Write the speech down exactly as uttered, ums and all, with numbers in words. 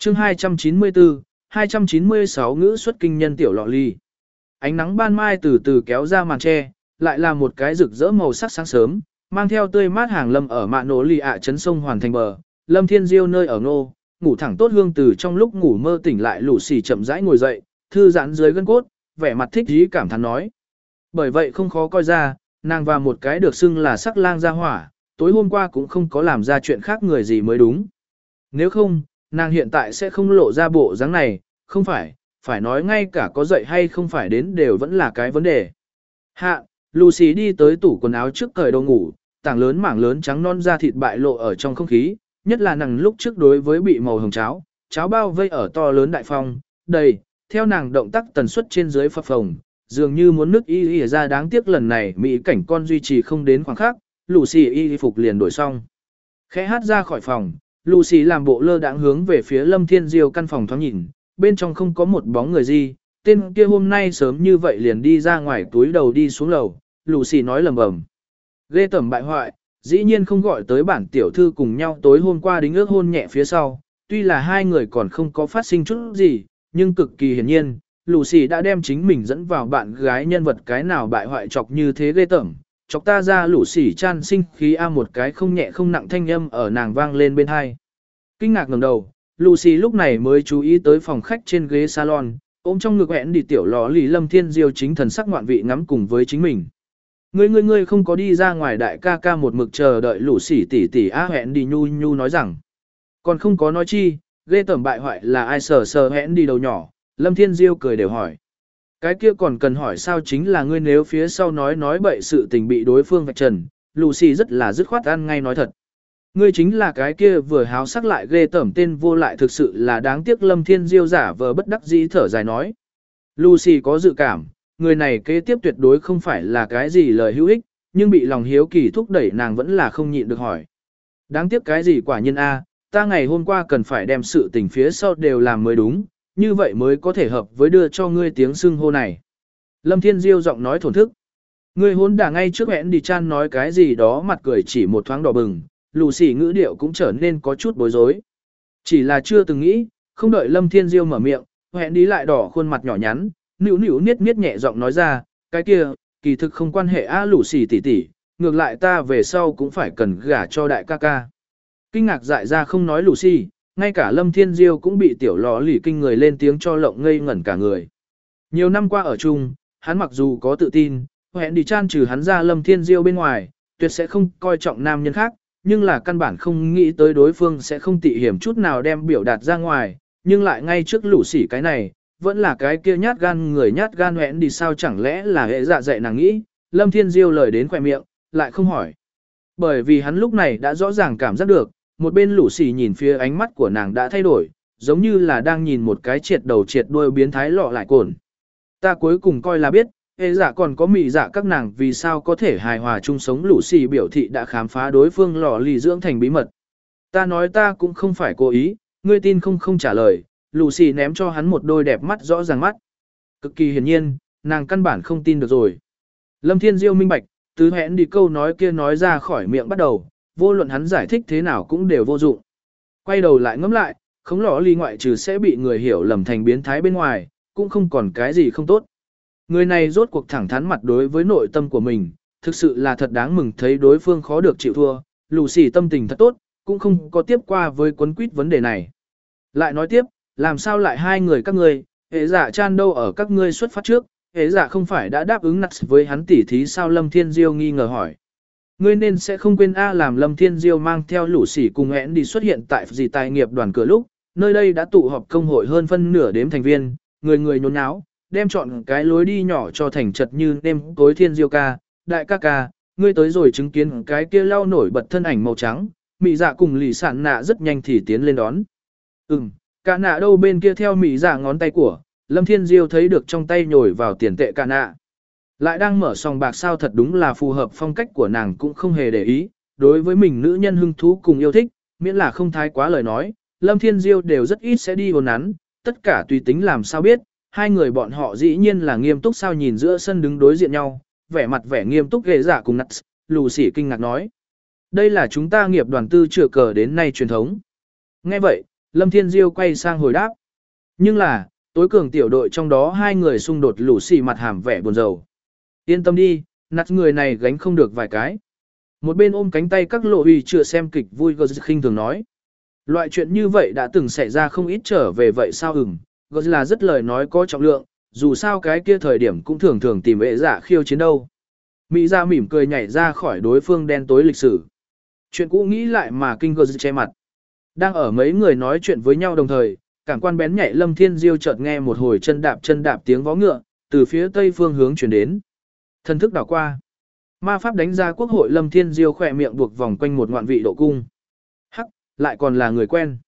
chương hai trăm chín mươi tư, hai trăm chín mươi sáu ngữ xuất kinh nhân tiểu lọ ly. Ánh nắng ban mai từ từ kéo ra màn tre, lại là một cái rực rỡ màu sắc sáng sớm, mang theo tươi mát hàng lâm ở mạ nổ lì ạ trấn sông hoàn thành bờ. Lâm Thiên Diêu nơi ở ngô, ngủ thẳng tốt hương từ trong lúc ngủ mơ tỉnh lại lũ xì chậm rãi ngồi dậy, thư giãn dưới gân cốt, vẻ mặt thích ý cảm thán nói. Bởi vậy không khó coi ra, nàng và một cái được xưng là sắc lang gia hỏa, tối hôm qua cũng không có làm ra chuyện khác người gì mới đúng. Nếu không, nàng hiện tại sẽ không lộ ra bộ dáng này, không phải, phải nói ngay cả có dậy hay không phải đến đều vẫn là cái vấn đề. Hạ, Lucy đi tới tủ quần áo trước cởi đồ ngủ, tảng lớn mảng lớn trắng non da thịt bại lộ ở trong không khí, nhất là nàng lúc trước đối với bị màu hồng cháo, cháo bao vây ở to lớn đại phong, đầy, theo nàng động tác tần suất trên dưới phập phồng, dường như muốn nước y y ra đáng tiếc lần này mỹ cảnh con duy trì không đến khoảng khắc, Lucy y phục liền đổi xong. Khẽ hát ra khỏi phòng, Lucy làm bộ lơ đãng hướng về phía Lâm Thiên Diêu căn phòng thoáng nhìn, bên trong không có một bóng người gì, tên kia hôm nay sớm như vậy liền đi ra ngoài túi đầu đi xuống lầu, Lucy nói lầm bầm. Ghê tởm bại hoại, dĩ nhiên không gọi tới bản tiểu thư cùng nhau tối hôm qua đính ước hôn nhẹ phía sau, tuy là hai người còn không có phát sinh chút gì, nhưng cực kỳ hiển nhiên, Lucy đã đem chính mình dẫn vào bạn gái nhân vật cái nào bại hoại chọc như thế ghê tởm, chọc ta ra Lucy chan sinh khí a một cái không nhẹ không nặng thanh âm ở nàng vang lên bên hai. Kinh ngạc ngẩng đầu, Lucy lúc này mới chú ý tới phòng khách trên ghế salon, ôm trong ngực hẹn đi tiểu lò lì Lâm Thiên Diêu chính thần sắc ngoạn vị ngắm cùng với chính mình. Ngươi ngươi ngươi không có đi ra ngoài đại ca ca một mực chờ đợi Lucy tỷ tỷ a hẹn đi nhu nhu nói rằng. Còn không có nói chi, ghê tởm bại hoại là ai sờ sờ hẹn đi đầu nhỏ, Lâm Thiên Diêu cười đều hỏi. Cái kia còn cần hỏi sao chính là ngươi nếu phía sau nói nói bậy sự tình bị đối phương vạch trần, Lucy rất là dứt khoát ăn ngay nói thật. Ngươi chính là cái kia vừa háo sắc lại ghê tởm tên vô lại thực sự là đáng tiếc Lâm Thiên Diêu giả vờ bất đắc dĩ thở dài nói. Lucy có dự cảm, người này kế tiếp tuyệt đối không phải là cái gì lời hữu ích, nhưng bị lòng hiếu kỳ thúc đẩy nàng vẫn là không nhịn được hỏi. Đáng tiếc cái gì quả nhiên a, ta ngày hôm qua cần phải đem sự tình phía sau đều làm mới đúng, như vậy mới có thể hợp với đưa cho ngươi tiếng xưng hô này. Lâm Thiên Diêu giọng nói thổn thức. Ngươi hôn đả ngay trước hẹn đi chan nói cái gì đó mặt cười chỉ một thoáng đỏ bừng, Lucy ngữ điệu cũng trở nên có chút bối rối. Chỉ là chưa từng nghĩ, không đợi Lâm Thiên Diêu mở miệng, hẹn đi lại đỏ khuôn mặt nhỏ nhắn, nữu nữu niết niết nhẹ giọng nói ra, cái kia, kỳ thực không quan hệ a Lucy tỷ tỷ, ngược lại ta về sau cũng phải cần gả cho đại ca ca. Kinh ngạc dại ra không nói Lucy, ngay cả Lâm Thiên Diêu cũng bị tiểu lò lì kinh người lên tiếng cho lộng ngây ngẩn cả người. Nhiều năm qua ở chung, hắn mặc dù có tự tin, hẹn đi chan trừ hắn ra Lâm Thiên Diêu bên ngoài, tuyệt sẽ không coi trọng nam nhân khác, nhưng là căn bản không nghĩ tới đối phương sẽ không tị hiểm chút nào đem biểu đạt ra ngoài, nhưng lại ngay trước lũ sỉ cái này, vẫn là cái kia nhát gan người nhát gan hẹn đi sao chẳng lẽ là hệ dạ dạy nàng nghĩ, Lâm Thiên Diêu lời đến khỏe miệng, lại không hỏi. Bởi vì hắn lúc này đã rõ ràng cảm giác được, một bên lũ sỉ nhìn phía ánh mắt của nàng đã thay đổi, giống như là đang nhìn một cái triệt đầu triệt đuôi biến thái lọ lại cồn. Ta cuối cùng coi là biết, hệ dạ còn có mị dạ các nàng vì sao có thể hài hòa chung sống lũ sỉ biểu thị đã khám phá đối phương lò lì dưỡng thành bí mật. Ta nói ta cũng không phải cố ý, ngươi tin không không trả lời, lũ sỉ ném cho hắn một đôi đẹp mắt rõ ràng mắt. Cực kỳ hiển nhiên, nàng căn bản không tin được rồi. Lâm Thiên Diêu minh bạch, từ hẹn đi câu nói kia nói ra khỏi miệng bắt đầu, vô luận hắn giải thích thế nào cũng đều vô dụng. Quay đầu lại ngẫm lại, không lò lì ngoại trừ sẽ bị người hiểu lầm thành biến thái bên ngoài, cũng không còn cái gì không tốt. Người này rốt cuộc thẳng thắn mặt đối với nội tâm của mình, thực sự là thật đáng mừng thấy đối phương khó được chịu thua, Lucy tâm tình thật tốt, cũng không có tiếp qua với quấn quýt vấn đề này. Lại nói tiếp, làm sao lại hai người các ngươi, hệ giả chan đâu ở các ngươi xuất phát trước, hệ giả không phải đã đáp ứng nặng với hắn tỉ thí sao Lâm Thiên Diêu nghi ngờ hỏi. Ngươi nên sẽ không quên A làm Lâm Thiên Diêu mang theo Lucy cùng hẹn đi xuất hiện tại gì tài nghiệp đoàn cửa lúc, nơi đây đã tụ họp công hội hơn phân nửa đếm thành viên, người người nhốn nháo, đem chọn cái lối đi nhỏ cho thành chật như nêm tối Thiên Diêu ca, đại ca ca, ngươi tới rồi chứng kiến cái kia lau nổi bật thân ảnh màu trắng, mị dạ cùng lì sản nạ rất nhanh thì tiến lên đón. Ừm, cả nạ đâu bên kia theo mị dạ ngón tay của, Lâm Thiên Diêu thấy được trong tay nhồi vào tiền tệ cả nạ. Lại đang mở sòng bạc sao thật đúng là phù hợp phong cách của nàng cũng không hề để ý, đối với mình nữ nhân hưng thú cùng yêu thích, miễn là không thái quá lời nói, Lâm Thiên Diêu đều rất ít sẽ đi hồn nắn, tất cả tùy tính làm sao biết, hai người bọn họ dĩ nhiên là nghiêm túc sao nhìn giữa sân đứng đối diện nhau, vẻ mặt vẻ nghiêm túc ghê giả cùng nặt, Lucy kinh ngạc nói. Đây là chúng ta nghiệp đoàn tư chữa cờ đến nay truyền thống. Nghe vậy, Lâm Thiên Diêu quay sang hồi đáp. Nhưng là, tối cường tiểu đội trong đó hai người xung đột lũ xì mặt hàm vẻ buồn rầu. Yên tâm đi, nạt người này gánh không được vài cái. Một bên ôm cánh tay các lộ huy chưa xem kịch vui gờ khinh thường nói. Loại chuyện như vậy đã từng xảy ra không ít trở về vậy sao ừm, gờ là rất lời nói có trọng lượng, dù sao cái kia thời điểm cũng thường thường tìm vệ giả khiêu chiến đâu. Mỹ ra mỉm cười nhảy ra khỏi đối phương đen tối lịch sử. Chuyện cũ nghĩ lại mà kinh gờ che mặt. Đang ở mấy người nói chuyện với nhau đồng thời, cảng quan bén nhạy Lâm Thiên Diêu chợt nghe một hồi chân đạp chân đạp tiếng vó ngựa, từ phía tây phương hướng chuyển đến. Thân thức đảo qua. Ma pháp đánh ra quốc hội Lâm Thiên Diêu khỏe miệng buộc vòng quanh một ngoạn vị độ cung. Hắc, lại còn là người quen.